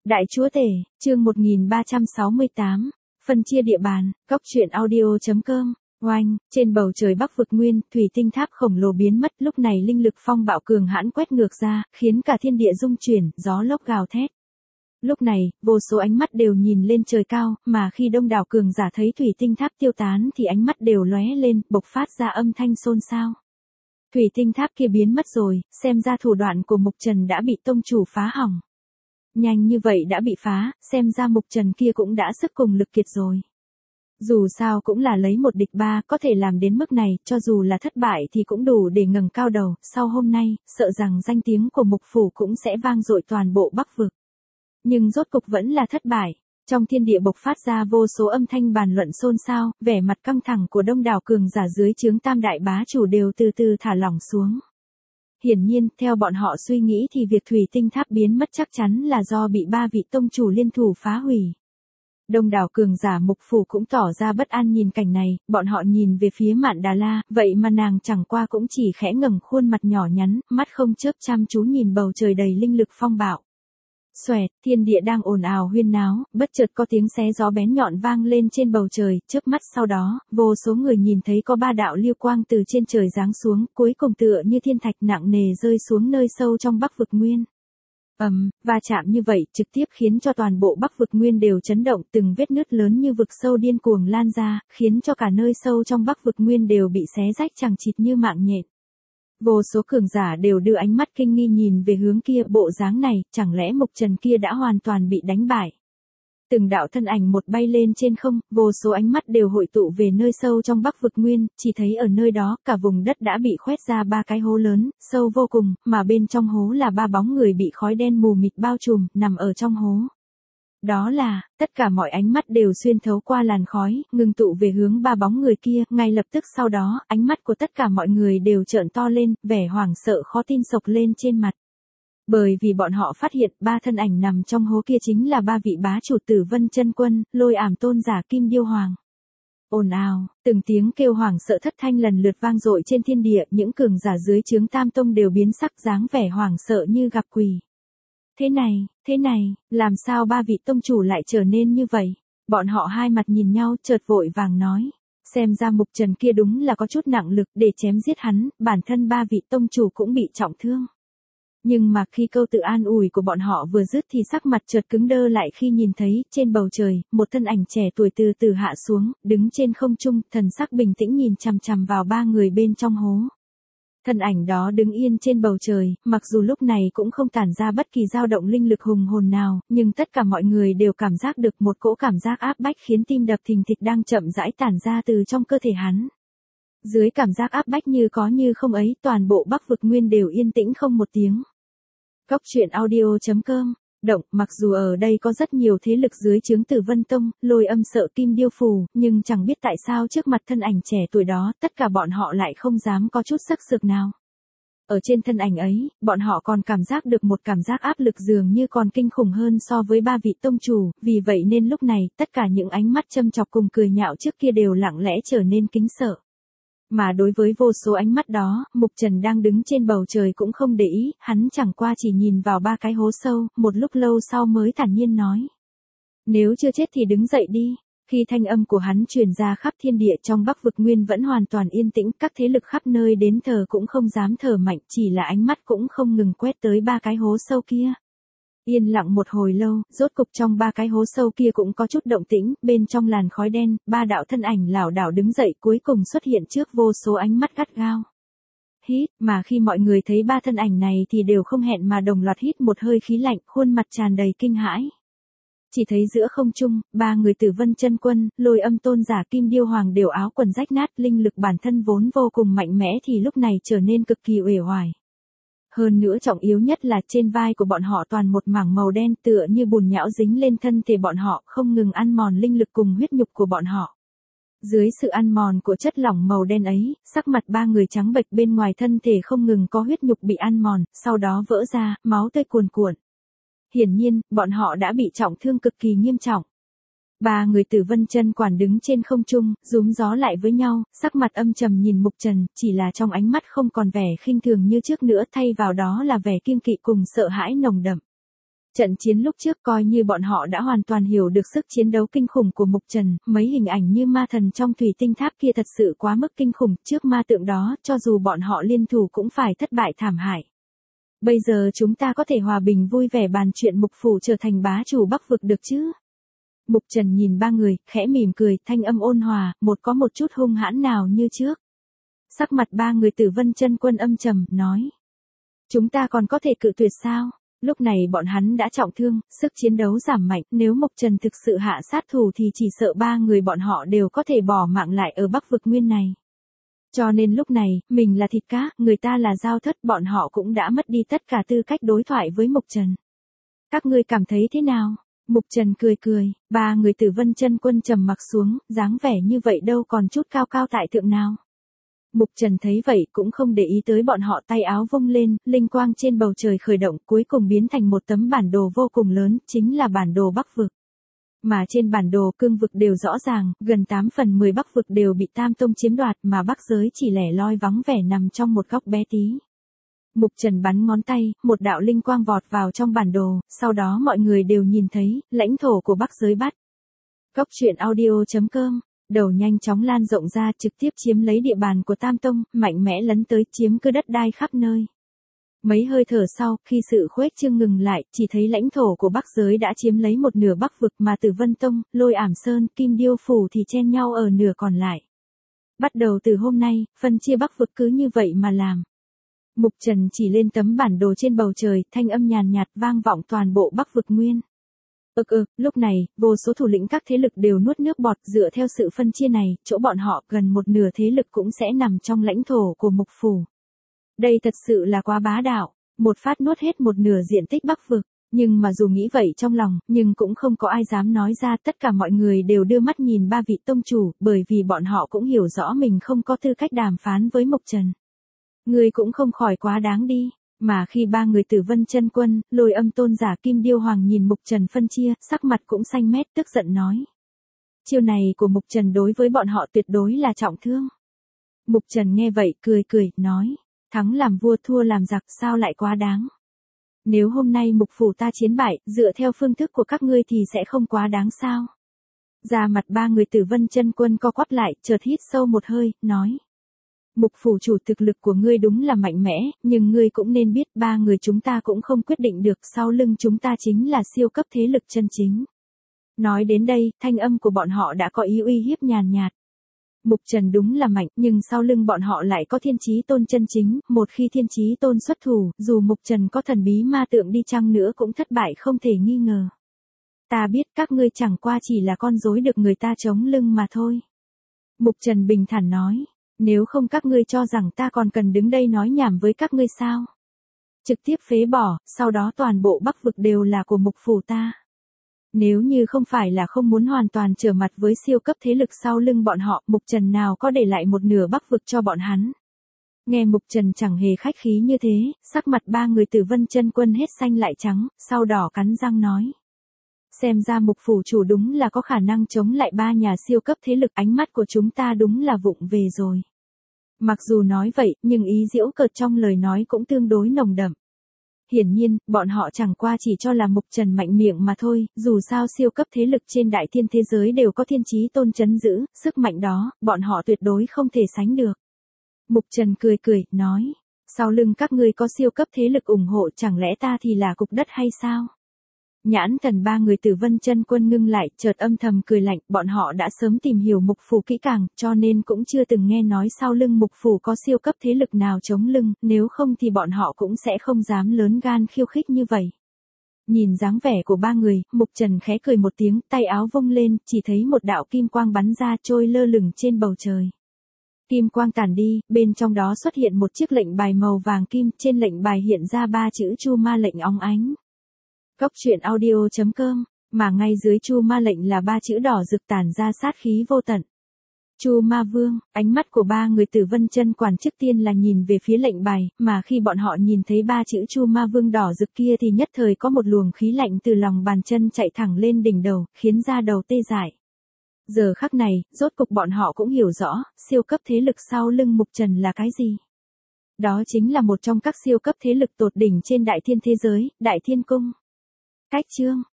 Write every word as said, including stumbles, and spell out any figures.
Đại chúa tể, chương một nghìn ba trăm sáu mươi tám, phân chia địa bàn, góc truyện audio.com, oanh, trên bầu trời Bắc vực nguyên, thủy tinh tháp khổng lồ biến mất, lúc này linh lực phong bạo cường hãn quét ngược ra, khiến cả thiên địa rung chuyển, gió lốc gào thét. Lúc này, vô số ánh mắt đều nhìn lên trời cao, mà khi đông đảo cường giả thấy thủy tinh tháp tiêu tán thì ánh mắt đều lóe lên, bộc phát ra âm thanh xôn xao. Thủy tinh tháp kia biến mất rồi, xem ra thủ đoạn của Mục Trần đã bị tông chủ phá hỏng. Nhanh như vậy đã bị phá, xem ra Mục Trần kia cũng đã sức cùng lực kiệt rồi. Dù sao cũng là lấy một địch ba, có thể làm đến mức này, cho dù là thất bại thì cũng đủ để ngẩng cao đầu, sau hôm nay, sợ rằng danh tiếng của Mục Phủ cũng sẽ vang dội toàn bộ Bắc vực. Nhưng rốt cục vẫn là thất bại. Trong thiên địa bộc phát ra vô số âm thanh bàn luận xôn xao, vẻ mặt căng thẳng của đông đảo cường giả dưới trướng tam đại bá chủ đều từ từ thả lỏng xuống. Hiển nhiên, theo bọn họ suy nghĩ thì việc thủy tinh tháp biến mất chắc chắn là do bị ba vị tông chủ liên thủ phá hủy. Đông đảo cường giả Mục Phủ cũng tỏ ra bất an nhìn cảnh này, bọn họ nhìn về phía Mạn Đà La, vậy mà nàng chẳng qua cũng chỉ khẽ ngẩng khuôn mặt nhỏ nhắn, mắt không chớp chăm chú nhìn bầu trời đầy linh lực phong bạo. Xoẹt, thiên địa đang ồn ào huyên náo, bất chợt có tiếng xé gió bén nhọn vang lên trên bầu trời, chớp mắt sau đó, vô số người nhìn thấy có ba đạo lưu quang từ trên trời giáng xuống, cuối cùng tựa như thiên thạch nặng nề rơi xuống nơi sâu trong Bắc vực nguyên. Ầm, um, va chạm như vậy trực tiếp khiến cho toàn bộ Bắc vực nguyên đều chấn động, từng vết nứt lớn như vực sâu điên cuồng lan ra, khiến cho cả nơi sâu trong Bắc vực nguyên đều bị xé rách chằng chịt như mạng nhện. Vô số cường giả đều đưa ánh mắt kinh nghi nhìn về hướng kia, bộ dáng này, chẳng lẽ Mục Trần kia đã hoàn toàn bị đánh bại. Từng đạo thân ảnh một bay lên trên không, vô số ánh mắt đều hội tụ về nơi sâu trong Bắc vực nguyên, chỉ thấy ở nơi đó, cả vùng đất đã bị khoét ra ba cái hố lớn, sâu vô cùng, mà bên trong hố là ba bóng người bị khói đen mù mịt bao trùm, nằm ở trong hố. Đó là, tất cả mọi ánh mắt đều xuyên thấu qua làn khói, ngừng tụ về hướng ba bóng người kia, ngay lập tức sau đó, ánh mắt của tất cả mọi người đều trợn to lên, vẻ hoảng sợ khó tin sộc lên trên mặt. Bởi vì bọn họ phát hiện ba thân ảnh nằm trong hố kia chính là ba vị bá chủ Tử Vân Chân Quân, Lôi Ảm Tôn giả Kim Điêu Hoàng. Ồn ào, từng tiếng kêu hoảng sợ thất thanh lần lượt vang dội trên thiên địa, những cường giả dưới trướng Tam Tông đều biến sắc dáng vẻ hoảng sợ như gặp quỷ. Thế này, thế này, làm sao ba vị tông chủ lại trở nên như vậy? Bọn họ hai mặt nhìn nhau chợt vội vàng nói. Xem ra Mục Trần kia đúng là có chút nặng lực để chém giết hắn, bản thân ba vị tông chủ cũng bị trọng thương. Nhưng mà khi câu tự an ủi của bọn họ vừa dứt thì sắc mặt chợt cứng đơ lại khi nhìn thấy, trên bầu trời, một thân ảnh trẻ tuổi từ từ hạ xuống, đứng trên không trung, thần sắc bình tĩnh nhìn chằm chằm vào ba người bên trong hố. Thân ảnh đó đứng yên trên bầu trời, mặc dù lúc này cũng không tản ra bất kỳ dao động linh lực hùng hồn nào, nhưng tất cả mọi người đều cảm giác được một cỗ cảm giác áp bách khiến tim đập thình thịch đang chậm rãi tản ra từ trong cơ thể hắn. Dưới cảm giác áp bách như có như không ấy, toàn bộ Bắc vực nguyên đều yên tĩnh không một tiếng. Góc truyện audio.com, động, mặc dù ở đây có rất nhiều thế lực dưới trướng Tử Vân Tông, Lôi Âm sợ Kim Điêu Phù, nhưng chẳng biết tại sao trước mặt thân ảnh trẻ tuổi đó, tất cả bọn họ lại không dám có chút sắc sược nào. Ở trên thân ảnh ấy, bọn họ còn cảm giác được một cảm giác áp lực dường như còn kinh khủng hơn so với ba vị tông chủ, vì vậy nên lúc này, tất cả những ánh mắt châm chọc cùng cười nhạo trước kia đều lặng lẽ trở nên kính sợ. Mà đối với vô số ánh mắt đó, Mục Trần đang đứng trên bầu trời cũng không để ý, hắn chẳng qua chỉ nhìn vào ba cái hố sâu, một lúc lâu sau mới thản nhiên nói. Nếu chưa chết thì đứng dậy đi. Khi thanh âm của hắn truyền ra khắp thiên địa trong Bắc vực nguyên vẫn hoàn toàn yên tĩnh, các thế lực khắp nơi đến thờ cũng không dám thở mạnh, chỉ là ánh mắt cũng không ngừng quét tới ba cái hố sâu kia. Yên lặng một hồi lâu, rốt cục trong ba cái hố sâu kia cũng có chút động tĩnh, bên trong làn khói đen, ba đạo thân ảnh lảo đảo đứng dậy cuối cùng xuất hiện trước vô số ánh mắt gắt gao. Hít, mà khi mọi người thấy ba thân ảnh này thì đều không hẹn mà đồng loạt hít một hơi khí lạnh, khuôn mặt tràn đầy kinh hãi. Chỉ thấy giữa không trung, ba người Tử Vân Chân Quân, Lôi Âm Tôn giả Kim Điêu Hoàng đều áo quần rách nát, linh lực bản thân vốn vô cùng mạnh mẽ thì lúc này trở nên cực kỳ uể oải. Hơn nữa trọng yếu nhất là trên vai của bọn họ toàn một mảng màu đen tựa như bùn nhão dính lên thân thể bọn họ, không ngừng ăn mòn linh lực cùng huyết nhục của bọn họ. Dưới sự ăn mòn của chất lỏng màu đen ấy, sắc mặt ba người trắng bệch, bên ngoài thân thể không ngừng có huyết nhục bị ăn mòn, sau đó vỡ ra, máu tươi cuồn cuộn. Hiển nhiên, bọn họ đã bị trọng thương cực kỳ nghiêm trọng. Ba người Tử Vân Chân Quản đứng trên không trung, rúm gió lại với nhau, sắc mặt âm trầm nhìn Mục Trần, chỉ là trong ánh mắt không còn vẻ khinh thường như trước nữa, thay vào đó là vẻ kiêng kỵ cùng sợ hãi nồng đậm. Trận chiến lúc trước coi như bọn họ đã hoàn toàn hiểu được sức chiến đấu kinh khủng của Mục Trần, mấy hình ảnh như ma thần trong thủy tinh tháp kia thật sự quá mức kinh khủng, trước ma tượng đó, cho dù bọn họ liên thủ cũng phải thất bại thảm hại. Bây giờ chúng ta có thể hòa bình vui vẻ bàn chuyện Mục Phủ trở thành bá chủ Bắc vực được chứ? Mục Trần nhìn ba người, khẽ mỉm cười, thanh âm ôn hòa, một có một chút hung hãn nào như trước. Sắc mặt ba người Tử Vân Chân Quân âm trầm, nói. Chúng ta còn có thể cự tuyệt sao? Lúc này bọn hắn đã trọng thương, sức chiến đấu giảm mạnh, nếu Mục Trần thực sự hạ sát thủ thì chỉ sợ ba người bọn họ đều có thể bỏ mạng lại ở Bắc vực nguyên này. Cho nên lúc này, mình là thịt cá, người ta là dao thớt, bọn họ cũng đã mất đi tất cả tư cách đối thoại với Mục Trần. Các ngươi cảm thấy thế nào? Mục Trần cười cười, ba người Tử Vân Chân Quân trầm mặc xuống, dáng vẻ như vậy đâu còn chút cao cao tại thượng nào. Mục Trần thấy vậy cũng không để ý tới bọn họ, tay áo vung lên, linh quang trên bầu trời khởi động, cuối cùng biến thành một tấm bản đồ vô cùng lớn, chính là bản đồ Bắc vực. Mà trên bản đồ cương vực đều rõ ràng, gần tám phần mười Bắc vực đều bị Tam Tông chiếm đoạt, mà Bắc giới chỉ lẻ loi vắng vẻ nằm trong một góc bé tí. Mục Trần bắn ngón tay, một đạo linh quang vọt vào trong bản đồ, sau đó mọi người đều nhìn thấy, lãnh thổ của Bắc giới bắt. Cốc truyện audio chấm com, đầu nhanh chóng lan rộng ra, trực tiếp chiếm lấy địa bàn của Tam Tông, mạnh mẽ lấn tới chiếm cứ đất đai khắp nơi. Mấy hơi thở sau, khi sự khuếch trương ngừng lại, chỉ thấy lãnh thổ của Bắc giới đã chiếm lấy một nửa Bắc vực, mà Tử Vân Tông, Lôi Ảm Sơn, Kim Điêu Phủ thì chen nhau ở nửa còn lại. Bắt đầu từ hôm nay, phân chia Bắc vực cứ như vậy mà làm. Mục Trần chỉ lên tấm bản đồ trên bầu trời, thanh âm nhàn nhạt vang vọng toàn bộ Bắc vực nguyên. Ực ực, lúc này, vô số thủ lĩnh các thế lực đều nuốt nước bọt, dựa theo sự phân chia này, chỗ bọn họ gần một nửa thế lực cũng sẽ nằm trong lãnh thổ của Mục Phủ. Đây thật sự là quá bá đạo, một phát nuốt hết một nửa diện tích Bắc vực, nhưng mà dù nghĩ vậy trong lòng, nhưng cũng không có ai dám nói ra, tất cả mọi người đều đưa mắt nhìn ba vị tông chủ, bởi vì bọn họ cũng hiểu rõ mình không có tư cách đàm phán với Mục Trần. Người cũng không khỏi quá đáng đi. Mà khi ba người Tử Vân Chân Quân, Lôi Âm Tôn giả Kim Điêu Hoàng nhìn Mục Trần phân chia, sắc mặt cũng xanh mét, tức giận nói. Chiêu này của Mục Trần đối với bọn họ tuyệt đối là trọng thương. Mục Trần nghe vậy, cười cười, nói. Thắng làm vua thua làm giặc, sao lại quá đáng. Nếu hôm nay Mục Phủ ta chiến bại, dựa theo phương thức của các ngươi thì sẽ không quá đáng sao. Da mặt ba người Tử Vân Chân Quân co quắp lại, chợt hít sâu một hơi, nói. Mục Phủ chủ, thực lực của ngươi đúng là mạnh mẽ, nhưng ngươi cũng nên biết ba người chúng ta cũng không quyết định được, sau lưng chúng ta chính là siêu cấp thế lực chân chính. Nói đến đây, thanh âm của bọn họ đã có ý uy hiếp nhàn nhạt. Mục Trần đúng là mạnh, nhưng sau lưng bọn họ lại có Thiên Chí Tôn chân chính, một khi Thiên Chí Tôn xuất thủ, dù Mục Trần có thần bí ma tượng đi chăng nữa cũng thất bại không thể nghi ngờ. Ta biết các ngươi chẳng qua chỉ là con rối được người ta chống lưng mà thôi. Mục Trần bình thản nói. Nếu không các ngươi cho rằng ta còn cần đứng đây nói nhảm với các ngươi sao? Trực tiếp phế bỏ, sau đó toàn bộ Bắc vực đều là của Mục Phủ ta. Nếu như không phải là không muốn hoàn toàn trở mặt với siêu cấp thế lực sau lưng bọn họ, Mục Trần nào có để lại một nửa Bắc vực cho bọn hắn. Nghe Mục Trần chẳng hề khách khí như thế, sắc mặt ba người Tử Vân Chân Quân hết xanh lại trắng, sau đỏ cắn răng nói. Xem ra Mục Phủ chủ đúng là có khả năng chống lại ba nhà siêu cấp thế lực, ánh mắt của chúng ta đúng là vụng về rồi. Mặc dù nói vậy, nhưng ý giễu cợt trong lời nói cũng tương đối nồng đậm. Hiển nhiên, bọn họ chẳng qua chỉ cho là Mục Trần mạnh miệng mà thôi, dù sao siêu cấp thế lực trên đại thiên thế giới đều có Thiên Chí Tôn trấn giữ, sức mạnh đó, bọn họ tuyệt đối không thể sánh được. Mục Trần cười cười, nói, sau lưng các ngươi có siêu cấp thế lực ủng hộ, chẳng lẽ ta thì là cục đất hay sao? Nhãn thần ba người Tử Vân Chân Quân ngưng lại, chợt âm thầm cười lạnh, bọn họ đã sớm tìm hiểu Mục Phủ kỹ càng, cho nên cũng chưa từng nghe nói sau lưng Mục Phủ có siêu cấp thế lực nào chống lưng, nếu không thì bọn họ cũng sẽ không dám lớn gan khiêu khích như vậy. Nhìn dáng vẻ của ba người, Mục Trần khẽ cười một tiếng, tay áo vung lên, chỉ thấy một đạo kim quang bắn ra trôi lơ lửng trên bầu trời. Kim quang tản đi, bên trong đó xuất hiện một chiếc lệnh bài màu vàng kim, trên lệnh bài hiện ra ba chữ Chu Ma lệnh óng ánh. Cốc truyện audio chấm com, mà ngay dưới Chu Ma lệnh là ba chữ đỏ rực tản ra sát khí vô tận. Chu Ma Vương, ánh mắt của ba người Tử Vân Chân Quản trước tiên là nhìn về phía lệnh bài, mà khi bọn họ nhìn thấy ba chữ Chu Ma Vương đỏ rực kia thì nhất thời có một luồng khí lạnh từ lòng bàn chân chạy thẳng lên đỉnh đầu, khiến da đầu tê dại. Giờ khắc này, rốt cục bọn họ cũng hiểu rõ, siêu cấp thế lực sau lưng Mục Trần là cái gì. Đó chính là một trong các siêu cấp thế lực tột đỉnh trên đại thiên thế giới, Đại Thiên Cung. Cách chương